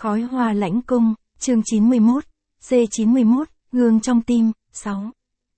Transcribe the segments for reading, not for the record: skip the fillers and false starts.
Khói hoa lãnh cung, chương 91, C91, gương trong tim, 6.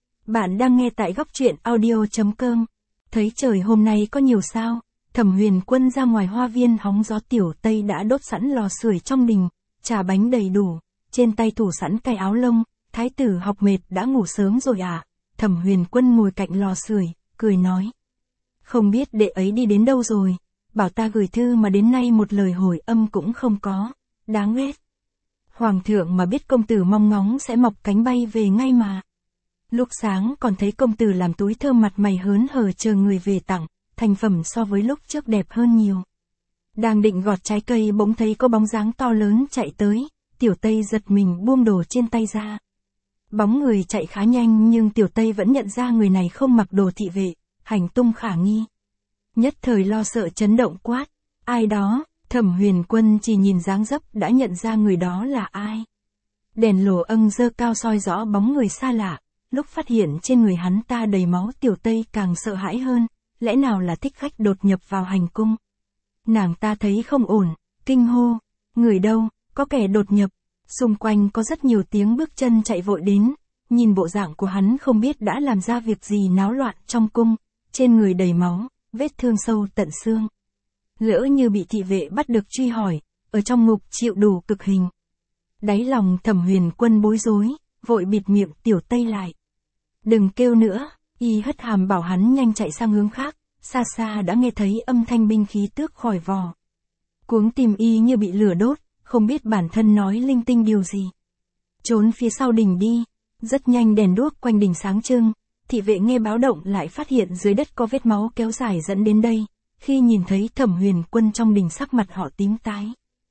Bạn đang nghe tại góc truyện audio.com. Thấy trời hôm nay có nhiều sao, Thẩm Huyền Quân ra ngoài hoa viên hóng gió. Tiểu Tây đã đốt sẵn lò sưởi trong đình, trà bánh đầy đủ, trên tay thủ sẵn cái áo lông. Thái tử học mệt đã ngủ sớm rồi à? Thẩm Huyền Quân ngồi cạnh lò sưởi, cười nói. Không biết đệ ấy đi đến đâu rồi, bảo ta gửi thư mà đến nay một lời hồi âm cũng không có, đáng ghét. Hoàng thượng mà biết công tử mong ngóng sẽ mọc cánh bay về ngay mà. Lúc sáng còn thấy công tử làm túi thơm mặt mày hớn hở chờ người về tặng, thành phẩm so với lúc trước đẹp hơn nhiều. Đang định gọt trái cây bỗng thấy có bóng dáng to lớn chạy tới, Tiểu Tây giật mình buông đồ trên tay ra. Bóng người chạy khá nhanh nhưng Tiểu Tây vẫn nhận ra người này không mặc đồ thị vệ, hành tung khả nghi. Nhất thời lo sợ chấn động quát, ai đó? Thẩm Huyền Quân chỉ nhìn dáng dấp đã nhận ra người đó là ai. Đèn lồ âng dơ cao soi rõ bóng người xa lạ, lúc phát hiện trên người hắn ta đầy máu. Tiểu Tây càng sợ hãi hơn, lẽ nào là thích khách đột nhập vào hành cung. Nàng ta thấy không ổn, kinh hô, người đâu, có kẻ đột nhập. Xung quanh có rất nhiều tiếng bước chân chạy vội đến, nhìn bộ dạng của hắn không biết đã làm ra việc gì náo loạn trong cung, trên người đầy máu, vết thương sâu tận xương. Lỡ như bị thị vệ bắt được truy hỏi, ở trong ngục chịu đủ cực hình. Đáy lòng Thẩm Huyền Quân bối rối, vội bịt miệng Tiểu Tây lại. Đừng kêu nữa, y hất hàm bảo hắn nhanh chạy sang hướng khác, xa xa đã nghe thấy âm thanh binh khí tước khỏi vỏ. Cuống tim y như bị lửa đốt, không biết bản thân nói linh tinh điều gì. Trốn phía sau đình đi, rất nhanh đèn đuốc quanh đình sáng trưng, thị vệ nghe báo động lại phát hiện dưới đất có vết máu kéo dài dẫn đến đây. Khi nhìn thấy Thẩm Huyền Quân trong đình sắc mặt họ tím tái.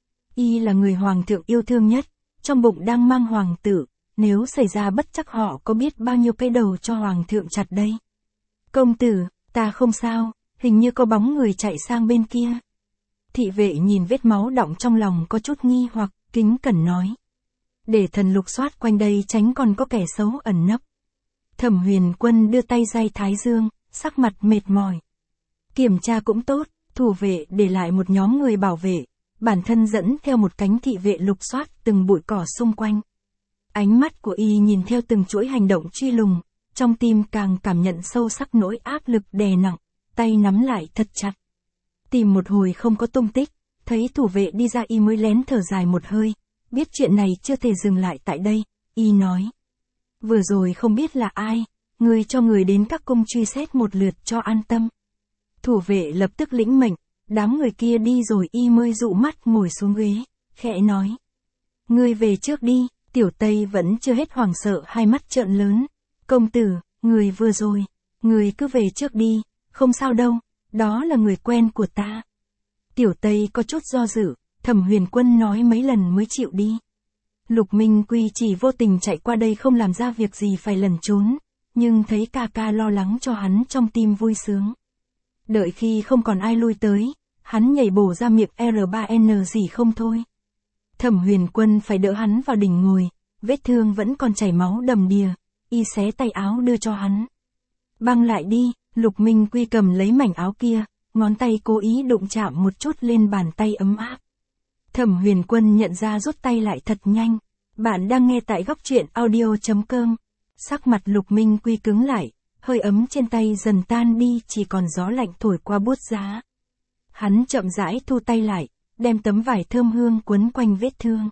Y là người hoàng thượng yêu thương nhất, trong bụng đang mang hoàng tử, nếu xảy ra bất trắc họ có biết bao nhiêu cái đầu cho hoàng thượng chặt đây. Công tử, ta không sao, hình như có bóng người chạy sang bên kia. Thị vệ nhìn vết máu đọng trong lòng có chút nghi hoặc, kính cẩn nói. Để thần lục soát quanh đây tránh còn có kẻ xấu ẩn nấp. Thẩm Huyền Quân đưa tay day thái dương, sắc mặt mệt mỏi. Kiểm tra cũng tốt, thủ vệ để lại một nhóm người bảo vệ, bản thân dẫn theo một cánh thị vệ lục soát từng bụi cỏ xung quanh. Ánh mắt của y nhìn theo từng chuỗi hành động truy lùng, trong tim càng cảm nhận sâu sắc nỗi áp lực đè nặng, tay nắm lại thật chặt. Tìm một hồi không có tung tích, thấy thủ vệ đi ra y mới lén thở dài một hơi, biết chuyện này chưa thể dừng lại tại đây, y nói. Vừa rồi không biết là ai, người cho người đến các cung truy xét một lượt cho an tâm. Thủ vệ lập tức lĩnh mệnh, đám người kia đi rồi y mới dụ mắt ngồi xuống ghế, khẽ nói. Ngươi về trước đi. Tiểu Tây vẫn chưa hết hoảng sợ, hai mắt trợn lớn. Công tử, người vừa rồi, người cứ về trước đi, không sao đâu, đó là người quen của ta. Tiểu Tây có chút do dự, Thẩm Huyền Quân nói mấy lần mới chịu đi. Lục Minh Quy chỉ vô tình chạy qua đây không làm ra việc gì phải lẩn trốn, nhưng thấy ca ca lo lắng cho hắn trong tim vui sướng. Đợi khi không còn ai lui tới, hắn nhảy bổ ra miệng R3N gì không thôi. Thẩm Huyền Quân phải đỡ hắn vào đỉnh ngồi, vết thương vẫn còn chảy máu đầm đìa, y xé tay áo đưa cho hắn. Băng lại đi, Lục Minh Quy cầm lấy mảnh áo kia, ngón tay cố ý đụng chạm một chút lên bàn tay ấm áp. Thẩm Huyền Quân nhận ra rút tay lại thật nhanh. Bạn đang nghe tại góc truyện audio.com. Sắc mặt Lục Minh Quy cứng lại, hơi ấm trên tay dần tan đi, chỉ còn gió lạnh thổi qua buốt giá. Hắn chậm rãi thu tay lại, đem tấm vải thơm hương quấn quanh vết thương.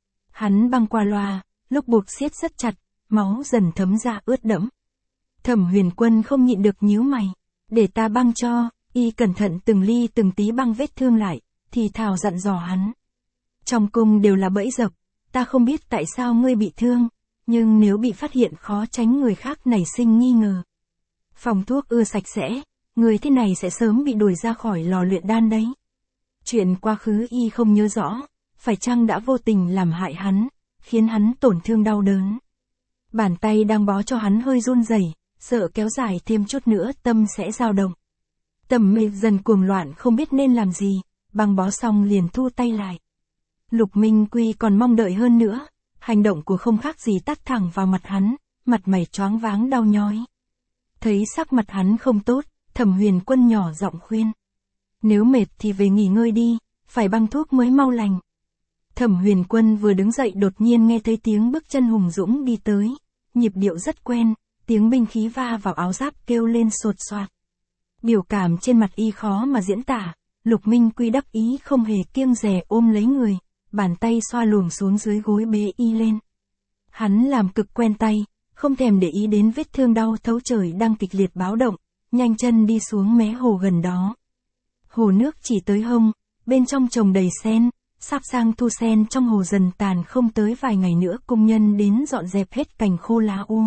Hắn băng qua loa, lúc buộc siết rất chặt, máu dần thấm ra ướt đẫm. Thẩm Huyền Quân không nhịn được nhíu mày, để ta băng cho, y cẩn thận từng ly từng tí băng vết thương lại, thì thào dặn dò hắn. Trong cung đều là bẫy dập, ta không biết tại sao ngươi bị thương, nhưng nếu bị phát hiện khó tránh người khác nảy sinh nghi ngờ. Phòng thuốc ưa sạch sẽ, người thế này sẽ sớm bị đuổi ra khỏi lò luyện đan đấy. Chuyện quá khứ y không nhớ rõ, phải chăng đã vô tình làm hại hắn, khiến hắn tổn thương đau đớn. Bàn tay đang bó cho hắn hơi run rẩy, sợ kéo dài thêm chút nữa tâm sẽ dao động. Tầm mê dần cuồng loạn không biết nên làm gì, băng bó xong liền thu tay lại. Lục Minh Quy còn mong đợi hơn nữa, hành động của không khác gì tát thẳng vào mặt hắn, mặt mày choáng váng đau nhói. Thấy sắc mặt hắn không tốt, Thẩm Huyền Quân nhỏ giọng khuyên. Nếu mệt thì về nghỉ ngơi đi, phải băng thuốc mới mau lành. Thẩm Huyền Quân vừa đứng dậy đột nhiên nghe thấy tiếng bước chân hùng dũng đi tới, nhịp điệu rất quen, tiếng binh khí va vào áo giáp kêu lên sột soạt. Biểu cảm trên mặt y khó mà diễn tả, Lục Minh Quy đắc ý không hề kiêng dè ôm lấy người, bàn tay xoa luồng xuống dưới gối bế y lên. Hắn làm cực quen tay, không thèm để ý đến vết thương đau thấu trời đang kịch liệt báo động, nhanh chân đi xuống mé hồ gần đó. Hồ nước chỉ tới hông, bên trong trồng đầy sen, sắp sang thu sen trong hồ dần tàn, không tới vài ngày nữa công nhân đến dọn dẹp hết cành khô lá u.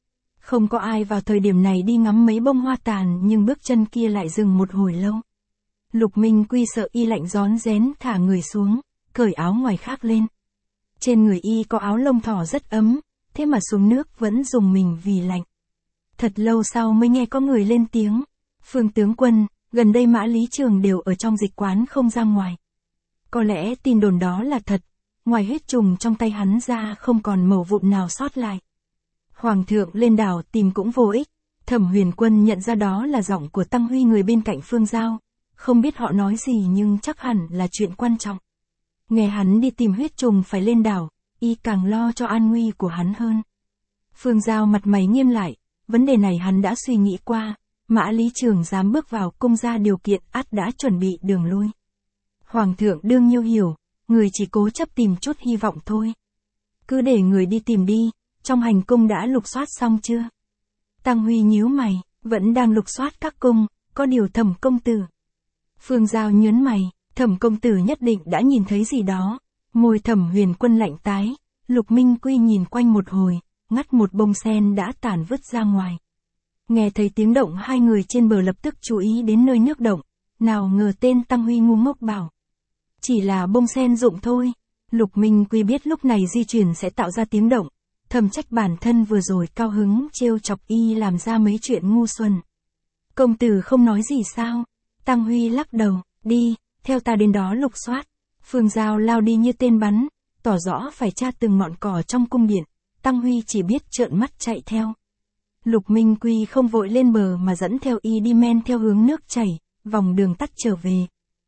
Không có ai vào thời điểm này đi ngắm mấy bông hoa tàn, nhưng bước chân kia lại dừng một hồi lâu. Lục Minh Quy sợ y lạnh rón rén thả người xuống, cởi áo ngoài khác lên. Trên người y có áo lông thỏ rất ấm, thế mà xuống nước vẫn rùng mình vì lạnh. Thật lâu sau mới nghe có người lên tiếng, Phương tướng quân, gần đây Mã Lý Trường đều ở trong dịch quán không ra ngoài. Có lẽ tin đồn đó là thật, ngoài huyết trùng trong tay hắn ra không còn mẩu vụn nào sót lại. Hoàng thượng lên đảo tìm cũng vô ích. Thẩm Huyền Quân nhận ra đó là giọng của Tăng Huy, người bên cạnh Phương Giao. Không biết họ nói gì nhưng chắc hẳn là chuyện quan trọng. Nghe hắn đi tìm huyết trùng phải lên đảo, y càng lo cho an nguy của hắn hơn. Phương Giao mặt mày nghiêm lại, vấn đề này hắn đã suy nghĩ qua, Mã Lý Trường dám bước vào cung ra điều kiện ắt đã chuẩn bị đường lui. Hoàng thượng đương nhiêu hiểu, người chỉ cố chấp tìm chút hy vọng thôi. Cứ để người đi tìm đi, trong hành cung đã lục soát xong chưa? Tăng Huy nhíu mày, vẫn đang lục soát các cung, có điều Thẩm công tử. Phương Giao nhớn mày, Thẩm công tử nhất định đã nhìn thấy gì đó. Môi Thẩm Huyền Quân lạnh tái, Lục Minh Quy nhìn quanh một hồi, ngắt một bông sen đã tản vứt ra ngoài. Nghe thấy tiếng động, hai người trên bờ lập tức chú ý đến nơi nước động, nào ngờ tên Tăng Huy ngu ngốc bảo. Chỉ là bông sen rụng thôi. Lục Minh Quy biết lúc này di chuyển sẽ tạo ra tiếng động, thầm trách bản thân vừa rồi cao hứng trêu chọc y làm ra mấy chuyện ngu xuẩn. Công tử không nói gì sao? Tăng Huy lắc đầu, đi, theo ta đến đó lục soát. Phương Giao lao đi như tên bắn, tỏ rõ phải tra từng ngọn cỏ trong cung điện. Tăng Huy chỉ biết trợn mắt chạy theo. Lục Minh Quy không vội lên bờ mà dẫn theo y đi men theo hướng nước chảy, vòng đường tắt trở về.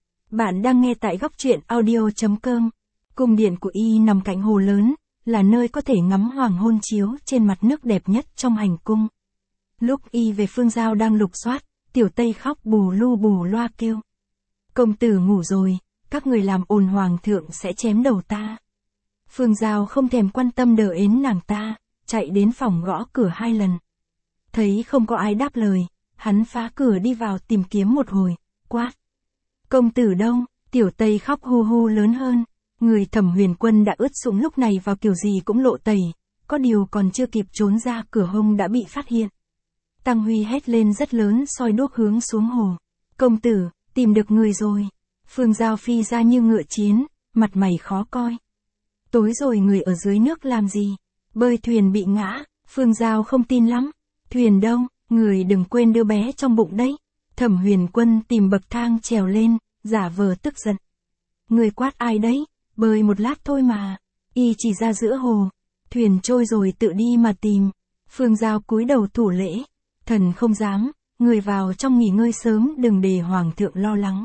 Bạn đang nghe tại góc truyện audio.com. Cung điện của y nằm cạnh hồ lớn, là nơi có thể ngắm hoàng hôn chiếu trên mặt nước đẹp nhất trong hành cung. Lúc y về, Phương Giao đang lục soát, Tiểu Tây khóc bù lu bù loa kêu. Công tử ngủ rồi, các người làm ồn hoàng thượng sẽ chém đầu ta. Phương Giao không thèm quan tâm đờ ến nàng ta, chạy đến phòng gõ cửa 2 lần. Thấy không có ai đáp lời, hắn phá cửa đi vào tìm kiếm một hồi, quát. Công tử đâu? Tiểu Tây khóc hu hu lớn hơn. Người Thẩm Huyền Quân đã ướt sũng lúc này vào kiểu gì cũng lộ tẩy, có điều còn chưa kịp trốn ra cửa hông đã bị phát hiện. Tăng Huy hét lên rất lớn, soi đuốc hướng xuống hồ. Công tử, tìm được người rồi. Phương Giao phi ra như ngựa chiến, mặt mày khó coi. Tối rồi người ở dưới nước làm gì? Bơi thuyền bị ngã. Phương Giao không tin lắm. Thuyền đâu? Người đừng quên đứa bé trong bụng đấy. Thẩm Huyền Quân tìm bậc thang trèo lên, giả vờ tức giận. Người quát ai đấy? Bơi một lát thôi mà. Y chỉ ra giữa hồ. Thuyền trôi rồi tự đi mà tìm. Phương Giao cúi đầu thủ lễ. Thần không dám, người vào trong nghỉ ngơi sớm, đừng để hoàng thượng lo lắng.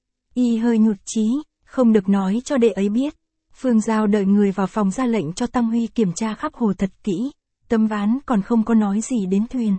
Y hơi nhụt chí, không được nói cho đệ ấy biết. Phương Giao đợi người vào phòng ra lệnh cho Tăng Huy kiểm tra khắp hồ thật kỹ. Tấm ván còn không có nói gì đến thuyền.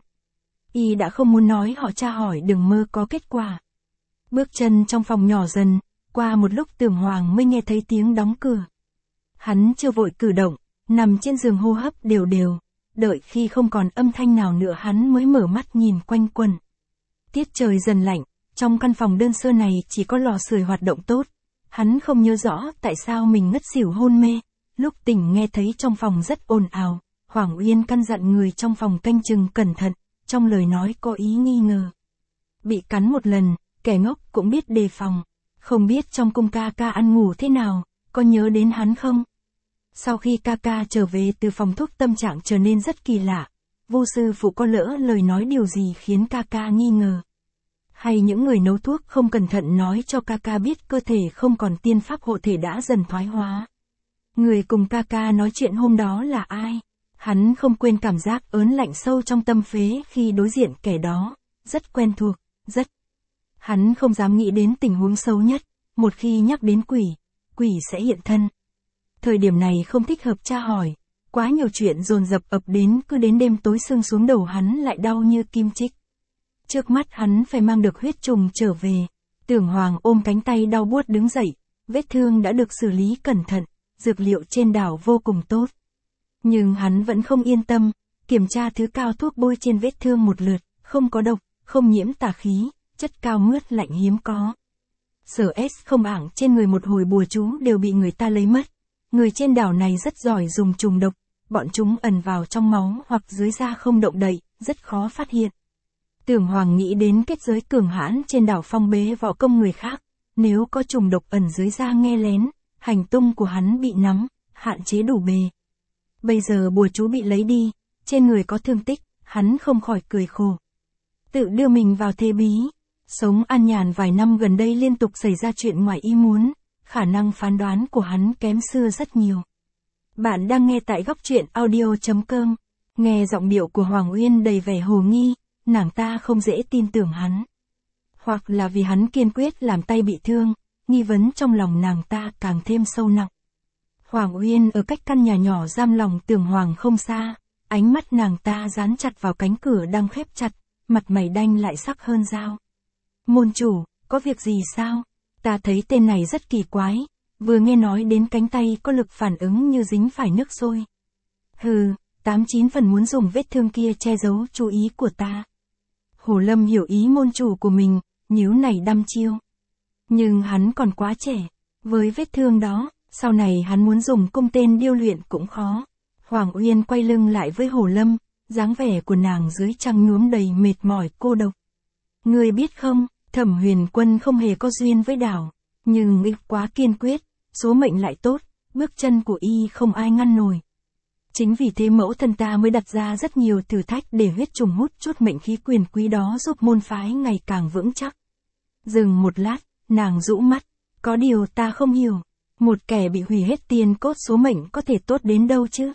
Y đã không muốn nói, họ tra hỏi đừng mơ có kết quả. Bước chân trong phòng nhỏ dần, qua một lúc Tưởng Hoàng mới nghe thấy tiếng đóng cửa. Hắn chưa vội cử động, nằm trên giường hô hấp đều đều, đợi khi không còn âm thanh nào nữa hắn mới mở mắt nhìn quanh quẩn. Tiết trời dần lạnh, trong căn phòng đơn sơ này chỉ có lò sưởi hoạt động tốt. Hắn không nhớ rõ tại sao mình ngất xỉu hôn mê, lúc tỉnh nghe thấy trong phòng rất ồn ào. Hoàng Uyên căn dặn người trong phòng canh chừng cẩn thận, trong lời nói có ý nghi ngờ. Bị cắn một lần, kẻ ngốc cũng biết đề phòng. Không biết trong cung ca ca ăn ngủ thế nào, có nhớ đến hắn không? Sau khi ca ca trở về từ phòng thuốc, tâm trạng trở nên rất kỳ lạ. Vô sư phụ có lỡ lời nói điều gì khiến ca ca nghi ngờ? Hay những người nấu thuốc không cẩn thận nói cho ca ca biết cơ thể không còn tiên pháp hộ thể đã dần thoái hóa? Người cùng ca ca nói chuyện hôm đó là ai? Hắn không quên cảm giác ớn lạnh sâu trong tâm phế khi đối diện kẻ đó, rất quen thuộc, rất. Hắn không dám nghĩ đến tình huống xấu nhất, một khi nhắc đến quỷ, quỷ sẽ hiện thân. Thời điểm này không thích hợp tra hỏi, quá nhiều chuyện dồn dập ập đến, cứ đến đêm tối sương xuống đầu hắn lại đau như kim chích. Trước mắt hắn phải mang được huyết trùng trở về. Tưởng Hoàng ôm cánh tay đau buốt đứng dậy, vết thương đã được xử lý cẩn thận, dược liệu trên đảo vô cùng tốt. Nhưng hắn vẫn không yên tâm, kiểm tra thứ cao thuốc bôi trên vết thương một lượt, không có độc, không nhiễm tà khí, chất cao mướt lạnh hiếm có. Sở S không ảng trên người một hồi bùa chú đều bị người ta lấy mất. Người trên đảo này rất giỏi dùng trùng độc, bọn chúng ẩn vào trong máu hoặc dưới da không động đậy, rất khó phát hiện. Tưởng Hoàng nghĩ đến kết giới cường hãn trên đảo phong bế võ công người khác, nếu có trùng độc ẩn dưới da nghe lén, hành tung của hắn bị nắm, hạn chế đủ bề. Bây giờ bùa chú bị lấy đi, trên người có thương tích, hắn không khỏi cười khổ. Tự đưa mình vào thế bí, sống an nhàn vài năm gần đây liên tục xảy ra chuyện ngoài ý muốn, khả năng phán đoán của hắn kém xưa rất nhiều. Bạn đang nghe tại góc truyện audio.com, nghe giọng điệu của Hoàng Uyên đầy vẻ hồ nghi, nàng ta không dễ tin tưởng hắn. Hoặc là vì hắn kiên quyết làm tay bị thương, nghi vấn trong lòng nàng ta càng thêm sâu nặng. Hoàng Uyên ở cách căn nhà nhỏ giam lòng Tưởng Hoàng không xa, ánh mắt nàng ta dán chặt vào cánh cửa đang khép chặt, mặt mày đanh lại sắc hơn dao. Môn chủ, có việc gì sao? Ta thấy tên này rất kỳ quái, vừa nghe nói đến cánh tay có lực phản ứng như dính phải nước sôi. Hừ, 89 phần muốn dùng vết thương kia che giấu chú ý của ta. Hồ Lâm hiểu ý môn chủ của mình, nhíu này đăm chiêu. Nhưng hắn còn quá trẻ, với vết thương đó, sau này hắn muốn dùng cung tên điêu luyện cũng khó. Hoàng Uyên quay lưng lại với Hồ Lâm, dáng vẻ của nàng dưới trăng nhuốm đầy mệt mỏi cô độc. Ngươi biết không, Thẩm Huyền Quân không hề có duyên với đảo, nhưng y quá kiên quyết, số mệnh lại tốt, bước chân của y không ai ngăn nổi. Chính vì thế mẫu thân ta mới đặt ra rất nhiều thử thách để huyết trùng hút chút mệnh khí quyền quý đó giúp môn phái ngày càng vững chắc. Dừng một lát, nàng rũ mắt, có điều ta không hiểu, một kẻ bị hủy hết tiền cốt số mệnh có thể tốt đến đâu chứ?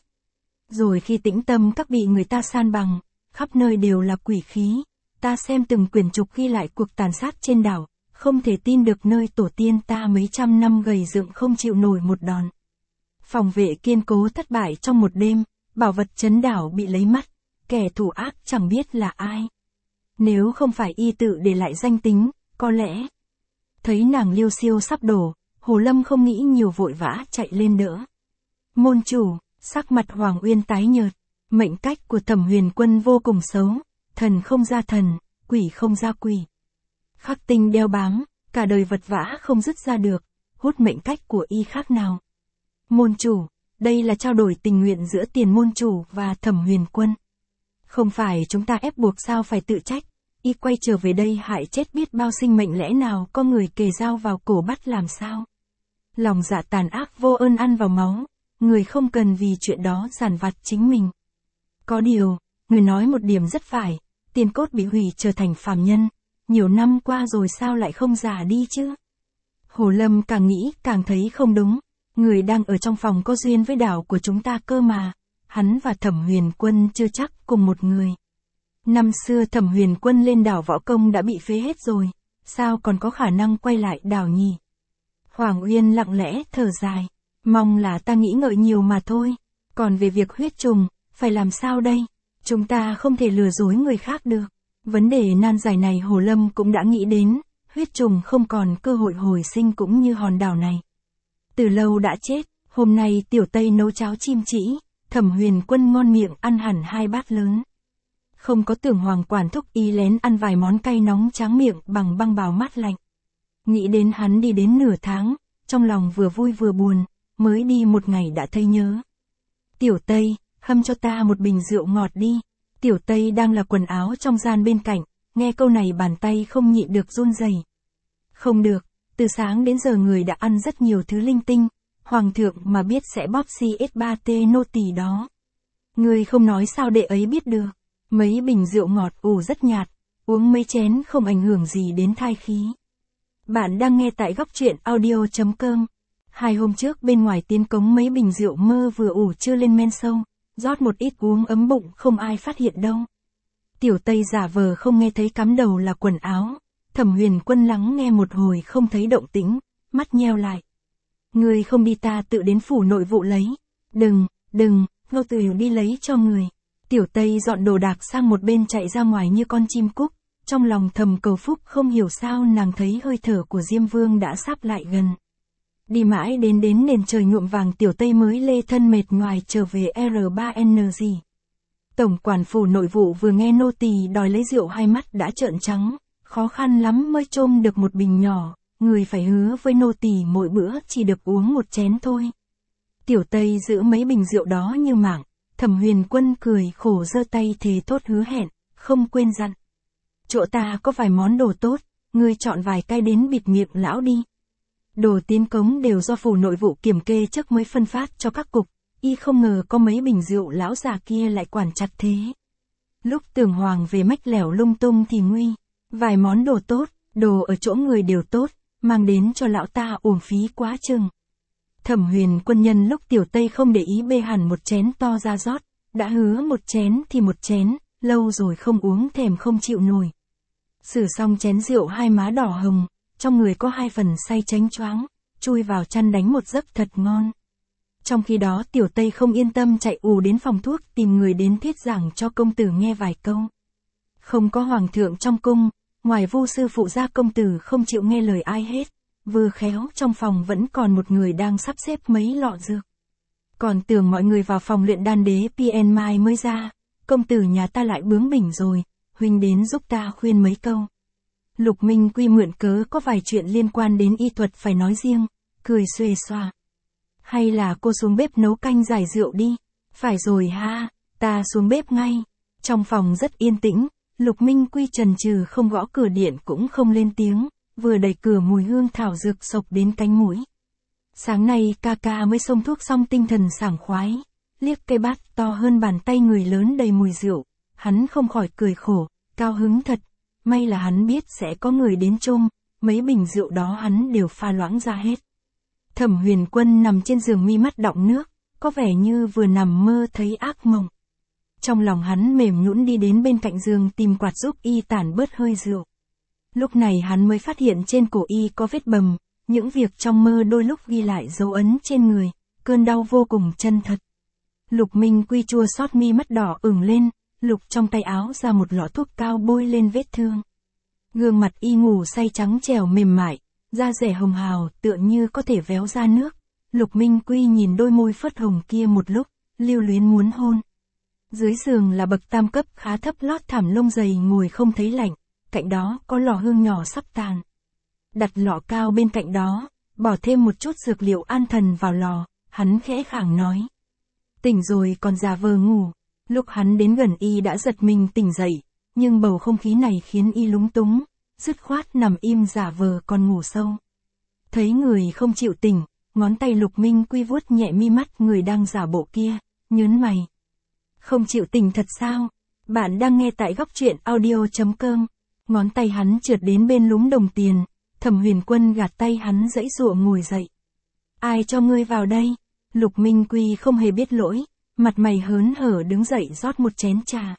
Rồi khi tĩnh tâm các bị người ta san bằng, khắp nơi đều là quỷ khí, ta xem từng quyển trục ghi lại cuộc tàn sát trên đảo, không thể tin được nơi tổ tiên ta mấy trăm năm gầy dựng không chịu nổi một đòn. Phòng vệ kiên cố thất bại trong một đêm, bảo vật trấn đảo bị lấy mất, kẻ thủ ác chẳng biết là ai. Nếu không phải y tự để lại danh tính, có lẽ. Thấy nàng liêu xiêu sắp đổ, Hồ Lâm không nghĩ nhiều vội vã chạy lên đỡ. Môn chủ, sắc mặt Hoàng Uyên tái nhợt, mệnh cách của Thẩm Huyền Quân vô cùng xấu, thần không ra thần, quỷ không ra quỷ. Khắc tinh đeo bám, cả đời vật vã không dứt ra được, hút mệnh cách của y khác nào. Môn chủ, đây là trao đổi tình nguyện giữa Tiền môn chủ và Thẩm Huyền Quân. Không phải chúng ta ép buộc sao phải tự trách, y quay trở về đây hại chết biết bao sinh mệnh, lẽ nào có người kề dao vào cổ bắt làm sao? Lòng dạ tàn ác vô ơn ăn vào máu, người không cần vì chuyện đó giàn vặt chính mình. Có điều, người nói một điểm rất phải, tiền cốt bị hủy trở thành phàm nhân, nhiều năm qua rồi sao lại không già đi chứ? Hồ Lâm càng nghĩ càng thấy không đúng, người đang ở trong phòng có duyên với đảo của chúng ta cơ mà, hắn và Thẩm Huyền Quân chưa chắc cùng một người. Năm xưa Thẩm Huyền Quân lên đảo võ công đã bị phế hết rồi, sao còn có khả năng quay lại đảo nhỉ? Hoàng Uyên lặng lẽ thở dài, mong là ta nghĩ ngợi nhiều mà thôi, còn về việc huyết trùng, phải làm sao đây? Chúng ta không thể lừa dối người khác được. Vấn đề nan giải này Hồ Lâm cũng đã nghĩ đến, huyết trùng không còn cơ hội hồi sinh cũng như hòn đảo này. Từ lâu đã chết, hôm nay Tiểu Tây nấu cháo chim chỉ, Thẩm Huyền Quân ngon miệng ăn hẳn 2 bát lớn. Không có Tưởng Hoàng quản thúc y lén ăn vài món cay nóng tráng miệng bằng băng bào mát lạnh. Nghĩ đến hắn đi đến nửa tháng, trong lòng vừa vui vừa buồn, mới đi một ngày đã thấy nhớ. Tiểu Tây, hâm cho ta một bình rượu ngọt đi. Tiểu Tây đang là quần áo trong gian bên cạnh, nghe câu này bàn tay không nhịn được run rẩy. Không được, từ sáng đến giờ người đã ăn rất nhiều thứ linh tinh, Hoàng thượng mà biết sẽ bóp CS3T nô tỳ đó. Người không nói sao đệ ấy biết được, mấy bình rượu ngọt ủ rất nhạt, uống mấy chén không ảnh hưởng gì đến thai khí. Bạn đang nghe tại góc truyện audio.com. 2 hôm trước bên ngoài tiến cống mấy bình rượu mơ vừa ủ chưa lên men sâu, rót một ít uống ấm bụng không ai phát hiện đâu. Tiểu Tây giả vờ không nghe thấy, cắm đầu là quần áo. Thẩm Huyền Quân lắng nghe một hồi không thấy động tĩnh, mắt nheo lại. Người không đi ta tự đến phủ nội vụ lấy. Đừng, Ngô Tử đi lấy cho người. Tiểu Tây dọn đồ đạc sang một bên chạy ra ngoài như con chim cút, trong lòng thầm cầu phúc, không hiểu sao nàng thấy hơi thở của Diêm Vương đã sắp lại gần. Đi mãi đến nền trời nhuộm vàng, Tiểu Tây mới lê thân mệt nhoài trở về R3NG. Tổng quản phủ nội vụ vừa nghe nô tỳ đòi lấy rượu, hai mắt đã trợn trắng, khó khăn lắm mới trôm được một bình nhỏ, người phải hứa với nô tỳ mỗi bữa chỉ được uống một chén thôi. Tiểu Tây giữ mấy bình rượu đó như mạng. Thẩm Huyền Quân cười khổ giơ tay thề thốt hứa hẹn, không quên dặn. Chỗ ta có vài món đồ tốt, ngươi chọn vài cái đến bịt miệng lão đi. Đồ tiến cống đều do phủ nội vụ kiểm kê trước mới phân phát cho các cục, y không ngờ có mấy bình rượu lão già kia lại quản chặt thế. Lúc Tường Hoàng về mách lẻo lung tung thì nguy, vài món đồ tốt, đồ ở chỗ người đều tốt, mang đến cho lão ta uổng phí quá chừng. Thẩm Huyền Quân nhân lúc Tiểu Tây không để ý bê hẳn một chén to ra rót, đã hứa một chén thì một chén, lâu rồi không uống thèm không chịu nổi. Xử xong chén rượu hai má đỏ hồng, trong người có hai phần say chánh choáng, chui vào chăn đánh một giấc thật ngon. Trong khi đó Tiểu Tây không yên tâm chạy ù đến phòng thuốc tìm người đến thuyết giảng cho công tử nghe vài câu. Không có hoàng thượng trong cung, ngoài Vu sư phụ ra công tử không chịu nghe lời ai hết. Vừa khéo trong phòng vẫn còn một người đang sắp xếp mấy lọ dược. Còn tưởng mọi người vào phòng luyện đan đế PN Mai mới ra, công tử nhà ta lại bướng bỉnh rồi, huynh đến giúp ta khuyên mấy câu. Lục Minh Quy mượn cớ có vài chuyện liên quan đến y thuật phải nói riêng, cười xuề xoa. Hay là cô xuống bếp nấu canh giải rượu đi. Phải rồi ha, ta xuống bếp ngay. Trong phòng rất yên tĩnh, Lục Minh Quy chần chừ không gõ cửa điện cũng không lên tiếng. Vừa đẩy cửa mùi hương thảo dược sộc đến cánh mũi. Sáng nay ca ca mới xông thuốc xong tinh thần sảng khoái, liếc cây bát to hơn bàn tay người lớn đầy mùi rượu, hắn không khỏi cười khổ, cao hứng thật, may là hắn biết sẽ có người đến trôm, mấy bình rượu đó hắn đều pha loãng ra hết. Thẩm Huyền Quân nằm trên giường mi mắt đọng nước, có vẻ như vừa nằm mơ thấy ác mộng. Trong lòng hắn mềm nhũn đi đến bên cạnh giường tìm quạt giúp y tản bớt hơi rượu. Lúc này hắn mới phát hiện trên cổ y có vết bầm, những việc trong mơ đôi lúc ghi lại dấu ấn trên người, cơn đau vô cùng chân thật. Lục Minh Quy chua xót mi mắt đỏ ửng lên, lục trong tay áo ra một lọ thuốc cao bôi lên vết thương. Gương mặt y ngủ say trắng trẻo mềm mại, da rẻ hồng hào tựa như có thể véo ra nước. Lục Minh Quy nhìn đôi môi phớt hồng kia một lúc, lưu luyến muốn hôn. Dưới giường là bậc tam cấp khá thấp lót thảm lông dày ngồi không thấy lạnh. Cạnh đó có lò hương nhỏ sắp tàn. Đặt lọ cao bên cạnh đó, bỏ thêm một chút dược liệu an thần vào lò, hắn khẽ khàng nói. Tỉnh rồi còn giả vờ ngủ. Lúc hắn đến gần y đã giật mình tỉnh dậy, nhưng bầu không khí này khiến y lúng túng, dứt khoát nằm im giả vờ còn ngủ sâu. Thấy người không chịu tỉnh, ngón tay Lục Minh Quy vuốt nhẹ mi mắt người đang giả bộ kia, nhớn mày. Không chịu tỉnh thật sao? Bạn đang nghe tại góc truyện audio.com. Ngón tay hắn trượt đến bên lúm đồng tiền, Thẩm Huyền Quân gạt tay hắn giãy giụa ngồi dậy. Ai cho ngươi vào đây? Lục Minh Quy không hề biết lỗi, mặt mày hớn hở đứng dậy rót một chén trà.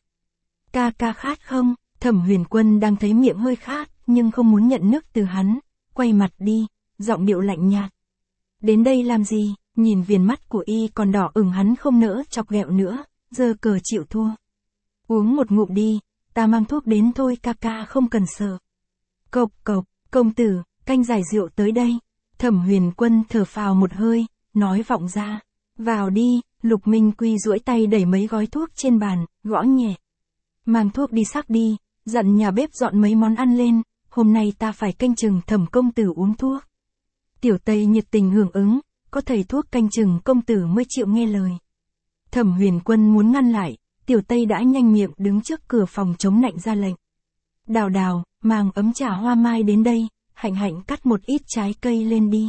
Ca ca khát không? Thẩm Huyền Quân đang thấy miệng hơi khát, nhưng không muốn nhận nước từ hắn, quay mặt đi, giọng điệu lạnh nhạt. Đến đây làm gì? Nhìn viền mắt của y còn đỏ ửng hắn không nỡ chọc ghẹo nữa, giơ cờ chịu thua. Uống một ngụm đi. Ta mang thuốc đến thôi ca ca không cần sợ. Cộc cộc, công tử, canh giải rượu tới đây. Thẩm Huyền Quân thở phào một hơi, nói vọng ra. Vào đi, Lục Minh Quy duỗi tay đẩy mấy gói thuốc trên bàn, gõ nhẹ. Mang thuốc đi sắc đi, dặn nhà bếp dọn mấy món ăn lên, hôm nay ta phải canh chừng Thẩm công tử uống thuốc. Tiểu Tây nhiệt tình hưởng ứng, có thầy thuốc canh chừng công tử mới chịu nghe lời. Thẩm Huyền Quân muốn ngăn lại. Tiểu Tây đã nhanh miệng đứng trước cửa phòng chống lạnh ra lệnh. Đào đào, mang ấm trà hoa mai đến đây, Hạnh Hạnh cắt một ít trái cây lên đi.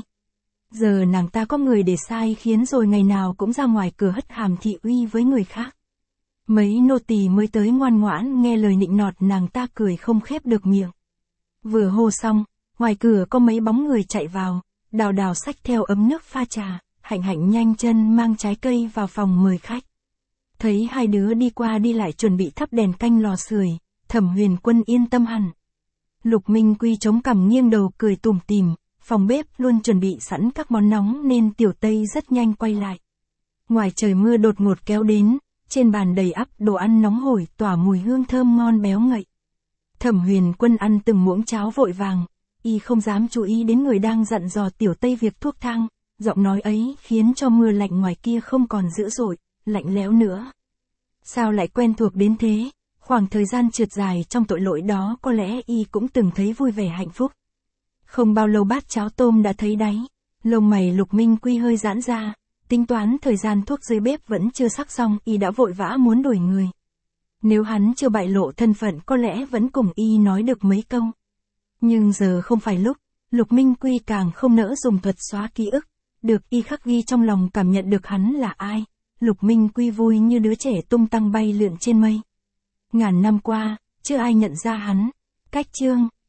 Giờ nàng ta có người để sai khiến rồi ngày nào cũng ra ngoài cửa hất hàm thị uy với người khác. Mấy nô tỳ mới tới ngoan ngoãn nghe lời nịnh nọt nàng ta cười không khép được miệng. Vừa hô xong, ngoài cửa có mấy bóng người chạy vào, đào đào xách theo ấm nước pha trà, Hạnh Hạnh nhanh chân mang trái cây vào phòng mời khách. Thấy hai đứa đi qua đi lại chuẩn bị thắp đèn canh lò sưởi, Thẩm Huyền Quân yên tâm hẳn. Lục Minh Quy chống cằm nghiêng đầu cười tủm tỉm, Phòng bếp luôn chuẩn bị sẵn các món nóng nên Tiểu Tây rất nhanh quay lại. Ngoài trời mưa đột ngột kéo đến, trên bàn đầy ắp đồ ăn nóng hổi tỏa mùi hương thơm ngon béo ngậy. Thẩm Huyền Quân ăn từng muỗng cháo vội vàng, y không dám chú ý đến người đang dặn dò Tiểu Tây việc thuốc thang, giọng nói ấy khiến cho mưa lạnh ngoài kia không còn dữ dội, lạnh lẽo nữa. Sao lại quen thuộc đến thế, khoảng thời gian trượt dài trong tội lỗi đó có lẽ y cũng từng thấy vui vẻ hạnh phúc. Không bao lâu bát cháo tôm đã thấy đáy, lông mày Lục Minh Quy hơi giãn ra, tính toán thời gian thuốc dưới bếp vẫn chưa sắc xong y đã vội vã muốn đổi người. Nếu hắn chưa bại lộ thân phận có lẽ vẫn cùng y nói được mấy câu. Nhưng giờ không phải lúc, Lục Minh Quy càng không nỡ dùng thuật xóa ký ức, được y khắc ghi trong lòng cảm nhận được hắn là ai. Lục Minh Quy vui như đứa trẻ tung tăng bay lượn trên mây. Ngàn năm qua, chưa ai nhận ra hắn. Cách chương